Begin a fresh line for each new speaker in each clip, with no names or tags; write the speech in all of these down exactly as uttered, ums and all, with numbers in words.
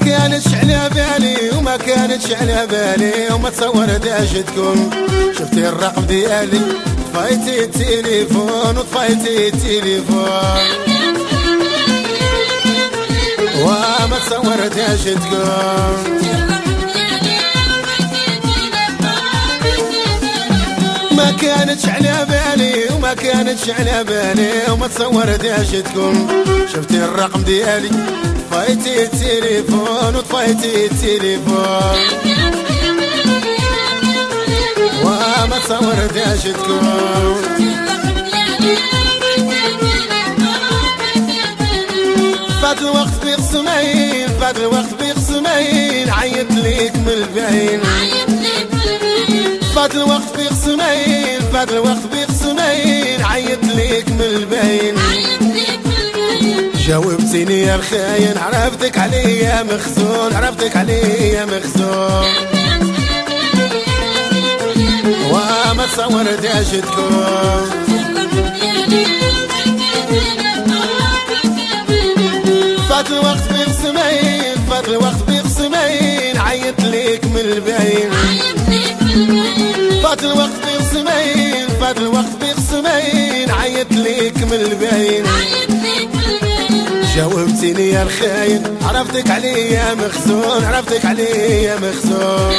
كانتش على بالي وما كانتش على بالي وما تصورت اش تكون. شفتي الرقم ديالي طفيتي التليفون وطفيتي التليفون وما تصورت اش تكون. ما كانتش على بالي وما كانتش على بالي وما تصورت اش تكون. شفتي الرقم ديالي طفيتي التليفون وطفيتي التليفون وما تصورت اش تكون. فات الوقت بقسمين فات الوقت بقسمين عيط ليك من البعين. فات الوقت بقسمين فات الوقت بقسمين عيط ليك من البعين. جاوبتيني يا الخاين عرفتك عليا مخزون عرفتك عليا مخزون وما تصورت اش تكون. فات الوقت بقسمين فات الوقت بقسمين عيط ليك من البعين. فات الوقت بقسمين فات الوقت بقسمين عيط ليك من البعين. جاوبتيني يا الخاين عرفتك عليا مخزون عرفتك عليا مخزون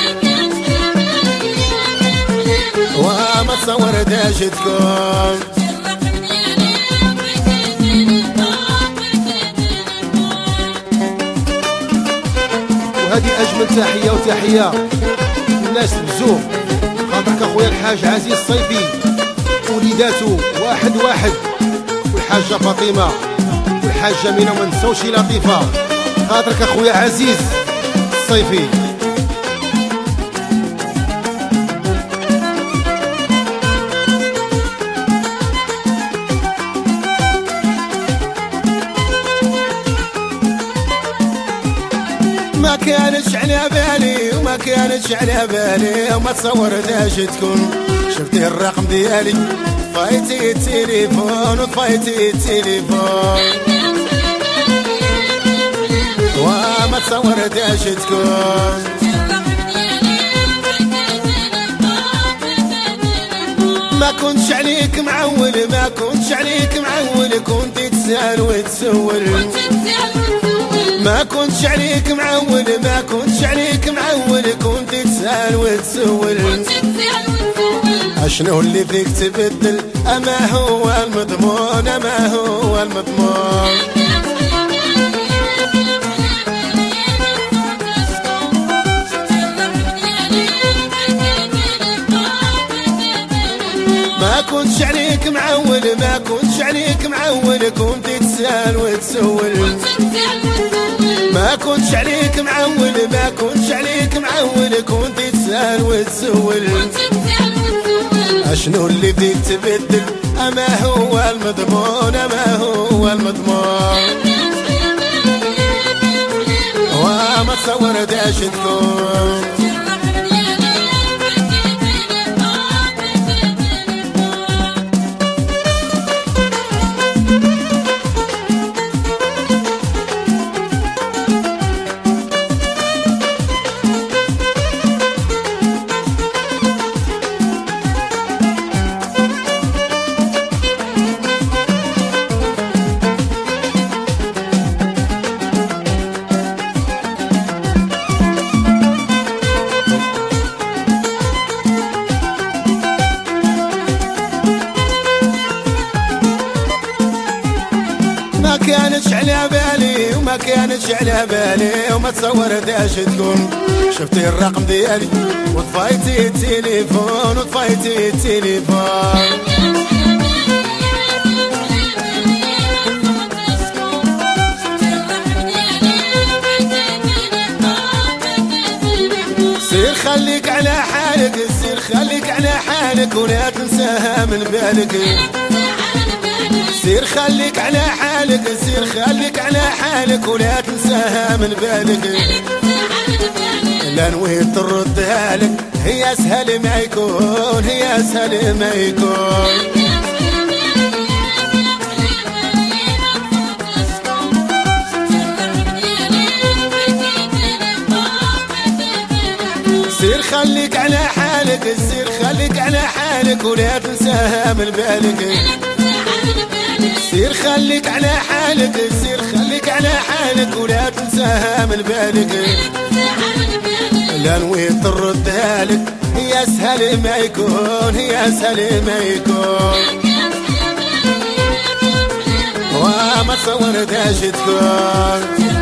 وما تصورت اش تكون.
وهذه اجمل تحيه وتحيه الناس بزوف خاطرك اخويا الحاج عزيز الصيفي وليداته واحد واحد والحاجه فاطمه والحاجه مينا وما نساوش لطيفه خاطرك اخويا عزيز الصيفي.
ما كانتش على بالي وما كانتش على بالي وما تصورت اش تكون. شفتي الرقم ديالي طفيتي التليفون وطفيتي التليفون وما تصورت اش تكون. ما كنتش عليك معول ما كنتش عليك معول كنت تسأل وتسول. ما كنتش عليك معول ما كنتش عليك معول كنت تسأل وتسول. اشنو اللي فيك تبدل اما هو المضمون اما هو المضمون. ما كنتش عليك معول ما كنتش عليك معول كنت تسأل وتسول. ما كنتش عليك معول ما كنتش عليك معول كنت تسأل وتسول. اشنو اللي فيك تبدل اما هو المضمون اما هو المضمون وما تصورت اش تكون. ما كانتش على بالي وما كانتش على بالي وما تصورت اش تكون. شفتي الرقم ديالي وطفيتي التليفون وطفيتي التليفون سير خليك على حالك سير خليك على حالك ولا تنساها من بالك. سير خليك على حالك سير خليك على حالك ولا تنساها من بالك. لا نويت تردها لك هي اسهل ما يكون هي اسهل ما يكون. خليك على حالك سير خليك على حالك ولا تنساها من بالك سير خليك على حالك سير خليك على حالك ولا تنساها من بالك لا نويت تردها لك يا سهل ما يكون يا سهل ما يكون وما تصورتهاش تكون